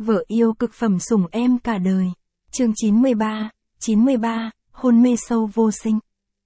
Vợ yêu cực phẩm sủng em cả đời. Chương 93, hôn mê sâu vô sinh.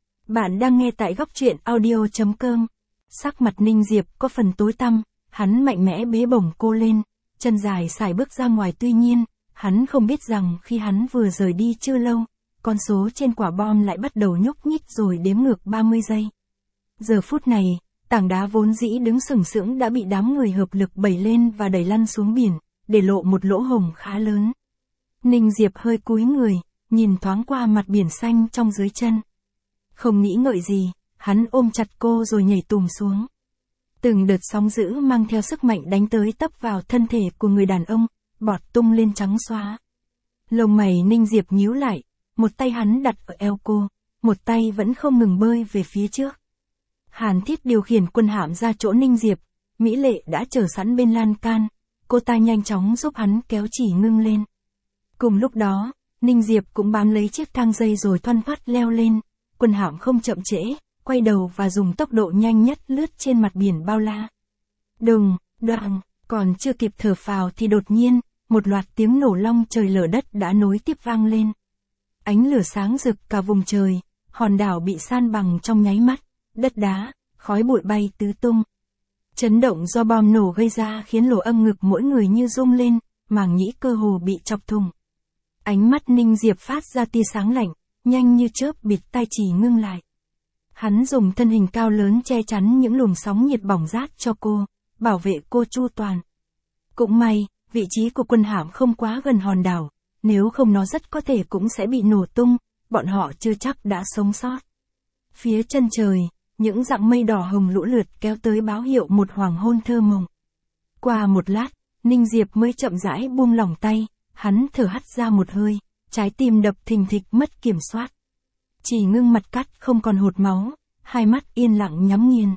Bạn đang nghe tại góc truyện audio.com. Sắc mặt Ninh Diệp có phần tối tăm, hắn mạnh mẽ bế bổng cô lên, chân dài sải bước ra ngoài, tuy nhiên, hắn không biết rằng khi hắn vừa rời đi chưa lâu, con số trên quả bom lại bắt đầu nhúc nhích rồi đếm ngược 30 giây. Giờ phút này, tảng đá vốn dĩ đứng sừng sững đã bị đám người hợp lực bẩy lên và đẩy lăn xuống biển, để lộ một lỗ hổng khá lớn. Ninh Diệp hơi cúi người, nhìn thoáng qua mặt biển xanh trong dưới chân. Không nghĩ ngợi gì, hắn ôm chặt cô rồi nhảy tùm xuống. Từng đợt sóng dữ mang theo sức mạnh đánh tới tấp vào thân thể của người đàn ông, bọt tung lên trắng xóa. Lông mày Ninh Diệp nhíu lại, một tay hắn đặt ở eo cô, một tay vẫn không ngừng bơi về phía trước. Hàn Thiết điều khiển quân hạm ra chỗ Ninh Diệp, Mỹ Lệ đã chờ sẵn bên lan can, cô ta nhanh chóng giúp hắn kéo Chỉ Ngưng lên. Cùng lúc đó, Ninh Diệp cũng bám lấy chiếc thang dây rồi thoăn thoắt leo lên, quân hạm không chậm trễ, quay đầu và dùng tốc độ nhanh nhất lướt trên mặt biển bao la. Đùng, đoàng, còn chưa kịp thở phào thì đột nhiên, một loạt tiếng nổ long trời lở đất đã nối tiếp vang lên. Ánh lửa sáng rực cả vùng trời, hòn đảo bị san bằng trong nháy mắt, đất đá, khói bụi bay tứ tung. Chấn động do bom nổ gây ra khiến lỗ âm ngực mỗi người như rung lên, màng nhĩ cơ hồ bị chọc thủng. Ánh mắt Ninh Diệp phát ra tia sáng lạnh, nhanh như chớp bịt tai Chỉ Ngưng lại. Hắn dùng thân hình cao lớn che chắn những luồng sóng nhiệt bỏng rát cho cô, bảo vệ cô chu toàn. Cũng may, vị trí của quân hạm không quá gần hòn đảo, nếu không nó rất có thể cũng sẽ bị nổ tung, bọn họ chưa chắc đã sống sót. Phía chân trời, những dặng mây đỏ hồng lũ lượt kéo tới báo hiệu một hoàng hôn thơ mộng. Qua một lát, Ninh Diệp mới chậm rãi buông lỏng tay, hắn thở hắt ra một hơi, trái tim đập thình thịch mất kiểm soát. Chỉ Ngưng mặt cắt không còn hột máu, hai mắt yên lặng nhắm nghiền.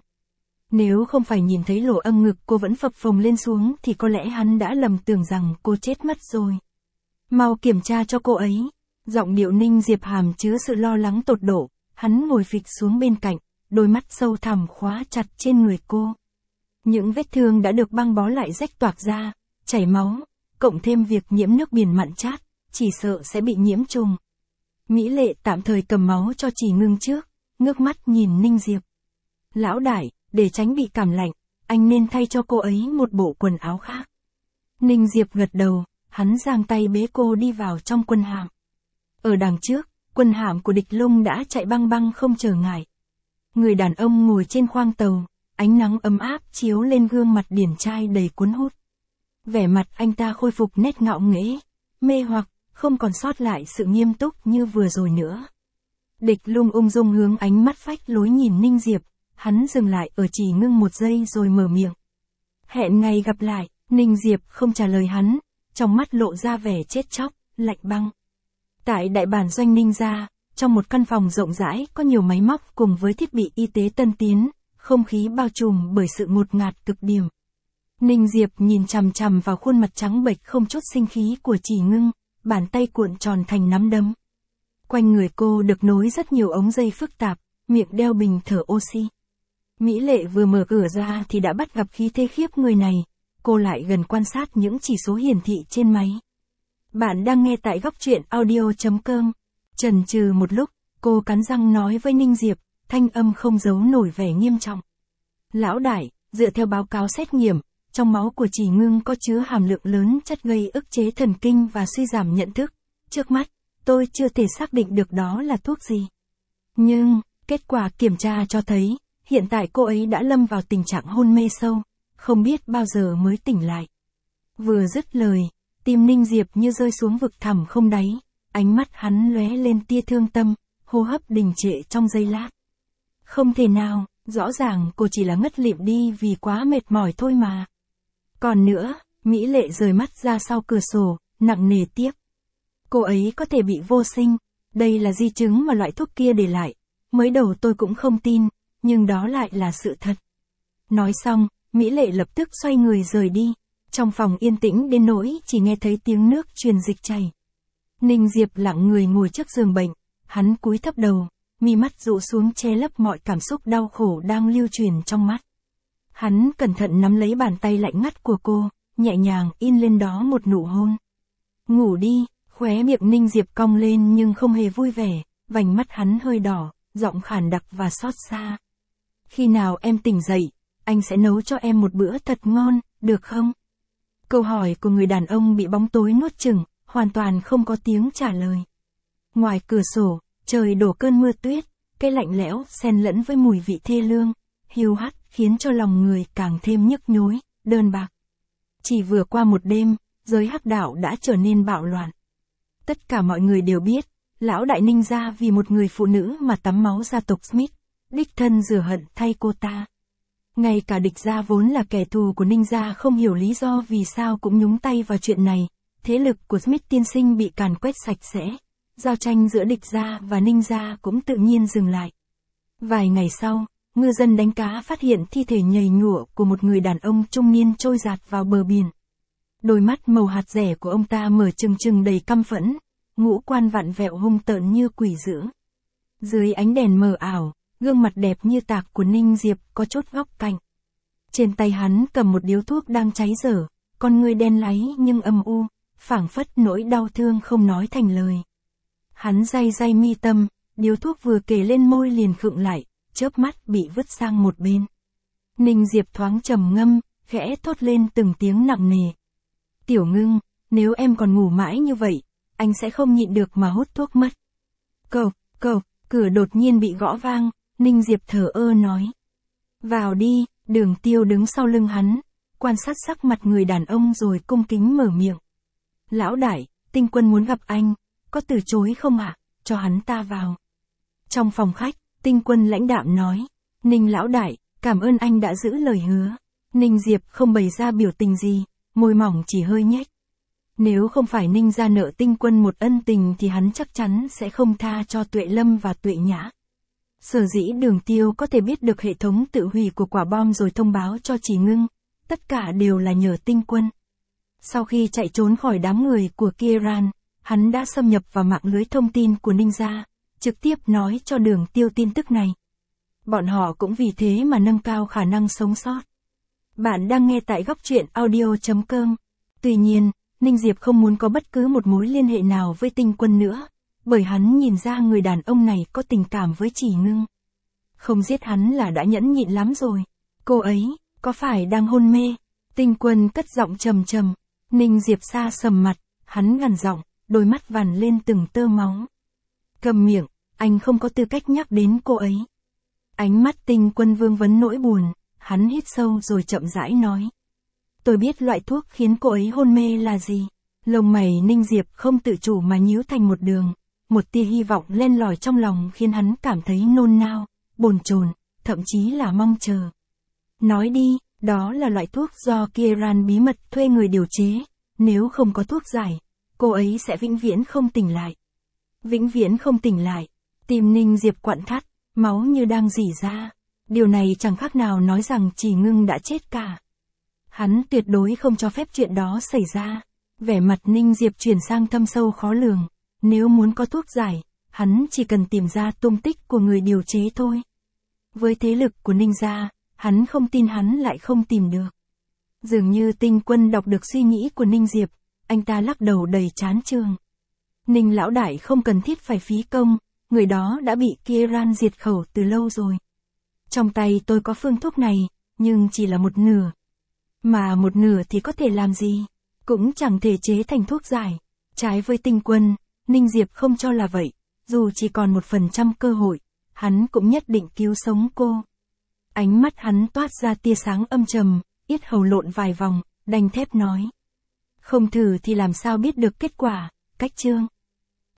Nếu không phải nhìn thấy lỗ âm ngực cô vẫn phập phồng lên xuống thì có lẽ hắn đã lầm tưởng rằng cô chết mất rồi. Mau kiểm tra cho cô ấy. Giọng điệu Ninh Diệp hàm chứa sự lo lắng tột độ, hắn ngồi phịch xuống bên cạnh, đôi mắt sâu thẳm khóa chặt trên người cô. Những vết thương đã được băng bó lại rách toạc ra, chảy máu, cộng thêm việc nhiễm nước biển mặn chát, chỉ sợ sẽ bị nhiễm trùng. Mỹ Lệ tạm thời cầm máu cho Chỉ Ngưng trước, ngước mắt nhìn Ninh Diệp. Lão đại, để tránh bị cảm lạnh, anh nên thay cho cô ấy một bộ quần áo khác. Ninh Diệp gật đầu, hắn giang tay bế cô đi vào trong quân hạm. Ở đằng trước, quân hạm của Địch Lung đã chạy băng băng không trở ngại. Người đàn ông ngồi trên khoang tàu, ánh nắng ấm áp chiếu lên gương mặt điển trai đầy cuốn hút. Vẻ mặt anh ta khôi phục nét ngạo nghễ, mê hoặc, không còn sót lại sự nghiêm túc như vừa rồi nữa. Địch Lung ung dung hướng ánh mắt phách lối nhìn Ninh Diệp, hắn dừng lại ở Chỉ Ngưng một giây rồi mở miệng. Hẹn ngày gặp lại. Ninh Diệp không trả lời hắn, trong mắt lộ ra vẻ chết chóc, lạnh băng. Tại đại bản doanh Ninh gia, trong một căn phòng rộng rãi có nhiều máy móc cùng với thiết bị y tế tân tiến, không khí bao trùm bởi sự ngột ngạt cực điểm. Ninh Diệp nhìn chằm chằm vào khuôn mặt trắng bệch không chút sinh khí của Chỉ Ngưng, bàn tay cuộn tròn thành nắm đấm. Quanh người cô được nối rất nhiều ống dây phức tạp, miệng đeo bình thở oxy. Mỹ Lệ vừa mở cửa ra thì đã bắt gặp khí thế khiếp người này, cô lại gần quan sát những chỉ số hiển thị trên máy. Bạn đang nghe tại góc truyện audio.com. Chần chừ một lúc, cô cắn răng nói với Ninh Diệp, thanh âm không giấu nổi vẻ nghiêm trọng. Lão đại, dựa theo báo cáo xét nghiệm, trong máu của Chỉ Ngưng có chứa hàm lượng lớn chất gây ức chế thần kinh và suy giảm nhận thức. Trước mắt, tôi chưa thể xác định được đó là thuốc gì. Nhưng, kết quả kiểm tra cho thấy, hiện tại cô ấy đã lâm vào tình trạng hôn mê sâu, không biết bao giờ mới tỉnh lại. Vừa dứt lời, tim Ninh Diệp như rơi xuống vực thẳm không đáy, ánh mắt hắn lóe lên tia thương tâm, hô hấp đình trệ trong giây lát. Không thể nào, rõ ràng cô chỉ là ngất lịm đi vì quá mệt mỏi thôi mà. Còn nữa, Mỹ Lệ rời mắt ra sau cửa sổ, nặng nề tiếp. Cô ấy có thể bị vô sinh, đây là di chứng mà loại thuốc kia để lại. Mới đầu tôi cũng không tin, nhưng đó lại là sự thật. Nói xong, Mỹ Lệ lập tức xoay người rời đi. Trong phòng yên tĩnh đến nỗi chỉ nghe thấy tiếng nước truyền dịch chảy. Ninh Diệp lặng người ngồi trước giường bệnh, hắn cúi thấp đầu, mi mắt dụ xuống che lấp mọi cảm xúc đau khổ đang lưu truyền trong mắt. Hắn cẩn thận nắm lấy bàn tay lạnh ngắt của cô, nhẹ nhàng in lên đó một nụ hôn. Ngủ đi, khóe miệng Ninh Diệp cong lên nhưng không hề vui vẻ, vành mắt hắn hơi đỏ, giọng khàn đặc và xót xa. Khi nào em tỉnh dậy, anh sẽ nấu cho em một bữa thật ngon, được không? Câu hỏi của người đàn ông bị bóng tối nuốt chửng, hoàn toàn không có tiếng trả lời. Ngoài cửa sổ, trời đổ cơn mưa tuyết, cái lạnh lẽo xen lẫn với mùi vị thê lương, hiu hắt khiến cho lòng người càng thêm nhức nhối, đơn bạc. Chỉ vừa qua một đêm, giới hắc đạo đã trở nên bạo loạn. Tất cả mọi người đều biết, lão đại Ninh gia vì một người phụ nữ mà tắm máu gia tộc Smith, đích thân rửa hận thay cô ta. Ngay cả địch gia vốn là kẻ thù của Ninh gia không hiểu lý do vì sao cũng nhúng tay vào chuyện này, thế lực của Smith tiên sinh bị càn quét sạch sẽ, giao tranh giữa địch gia và Ninh gia cũng tự nhiên dừng lại. Vài ngày sau, ngư dân đánh cá phát hiện thi thể nhầy nhụa của một người đàn ông trung niên trôi dạt vào bờ biển. Đôi mắt màu hạt dẻ của ông ta mở trừng trừng đầy căm phẫn, ngũ quan vặn vẹo hung tợn như quỷ dữ. Dưới ánh đèn mờ ảo, gương mặt đẹp như tạc của Ninh Diệp có chốt góc cạnh. Trên tay hắn cầm một điếu thuốc đang cháy dở, con ngươi đen láy nhưng âm u, phảng phất nỗi đau thương không nói thành lời. Hắn day day mi tâm, điếu thuốc vừa kề lên môi liền khựng lại, chớp mắt bị vứt sang một bên. Ninh Diệp thoáng trầm ngâm, khẽ thốt lên từng tiếng nặng nề. Tiểu Ngưng, nếu em còn ngủ mãi như vậy, anh sẽ không nhịn được mà hút thuốc mất. Cộc, cửa đột nhiên bị gõ vang, Ninh Diệp thở ơ nói. Vào đi, Đường Tiêu đứng sau lưng hắn, quan sát sắc mặt người đàn ông rồi cung kính mở miệng. Lão đại, Tinh Quân muốn gặp anh, có từ chối không ạ? Cho hắn ta vào. Trong phòng khách, Tinh Quân lãnh đạm nói. Ninh lão đại, cảm ơn anh đã giữ lời hứa. Ninh Diệp không bày ra biểu tình gì, môi mỏng chỉ hơi nhếch. Nếu không phải Ninh gia nợ Tinh Quân một ân tình thì hắn chắc chắn sẽ không tha cho Tuệ Lâm và Tuệ Nhã. Sở dĩ Đường Tiêu có thể biết được hệ thống tự hủy của quả bom rồi thông báo cho Chỉ Ngưng, tất cả đều là nhờ Tinh Quân. Sau khi chạy trốn khỏi đám người của Kieran, hắn đã xâm nhập vào mạng lưới thông tin của Ninh gia, trực tiếp nói cho Đường Tiêu tin tức này. Bọn họ cũng vì thế mà nâng cao khả năng sống sót. Bạn đang nghe tại góc truyện audio.com. Tuy nhiên, Ninh Diệp không muốn có bất cứ một mối liên hệ nào với Tinh Quân nữa, bởi hắn nhìn ra người đàn ông này có tình cảm với Chỉ Ngưng. Không giết hắn là đã nhẫn nhịn lắm rồi. Cô ấy, có phải đang hôn mê? Tinh Quân cất giọng trầm trầm. Ninh Diệp xa sầm mặt, hắn gằn giọng, đôi mắt vằn lên từng tơ máu. Cầm miệng, anh không có tư cách nhắc đến cô ấy. Ánh mắt Tinh Quân vương vấn nỗi buồn, hắn hít sâu rồi chậm rãi nói. Tôi biết loại thuốc khiến cô ấy hôn mê là gì. Lông mày Ninh Diệp không tự chủ mà nhíu thành một đường. Một tia hy vọng len lỏi trong lòng khiến hắn cảm thấy nôn nao, bồn chồn, thậm chí là mong chờ. Nói đi, đó là loại thuốc do Kieran bí mật thuê người điều chế. Nếu không có thuốc giải, cô ấy sẽ vĩnh viễn không tỉnh lại. Vĩnh viễn không tỉnh lại. Tim Ninh Diệp quặn thắt, máu như đang rỉ ra. Điều này chẳng khác nào nói rằng Chỉ Ngưng đã chết cả. Hắn tuyệt đối không cho phép chuyện đó xảy ra. Vẻ mặt Ninh Diệp chuyển sang thâm sâu khó lường. Nếu muốn có thuốc giải, hắn chỉ cần tìm ra tung tích của người điều chế thôi. Với thế lực của Ninh gia, hắn không tin hắn lại không tìm được. Dường như Tinh Quân đọc được suy nghĩ của Ninh Diệp, anh ta lắc đầu đầy chán chường. Ninh lão đại không cần thiết phải phí công, người đó đã bị Kieran diệt khẩu từ lâu rồi. Trong tay tôi có phương thuốc này, nhưng chỉ là một nửa. Mà một nửa thì có thể làm gì? Cũng chẳng thể chế thành thuốc giải. Trái với Tinh Quân, Ninh Diệp không cho là vậy. Dù chỉ còn 1% cơ hội, hắn cũng nhất định cứu sống cô. Ánh mắt hắn toát ra tia sáng âm trầm, yết hầu lộn vài vòng, đanh thép nói. Không thử thì làm sao biết được kết quả, Cách chương.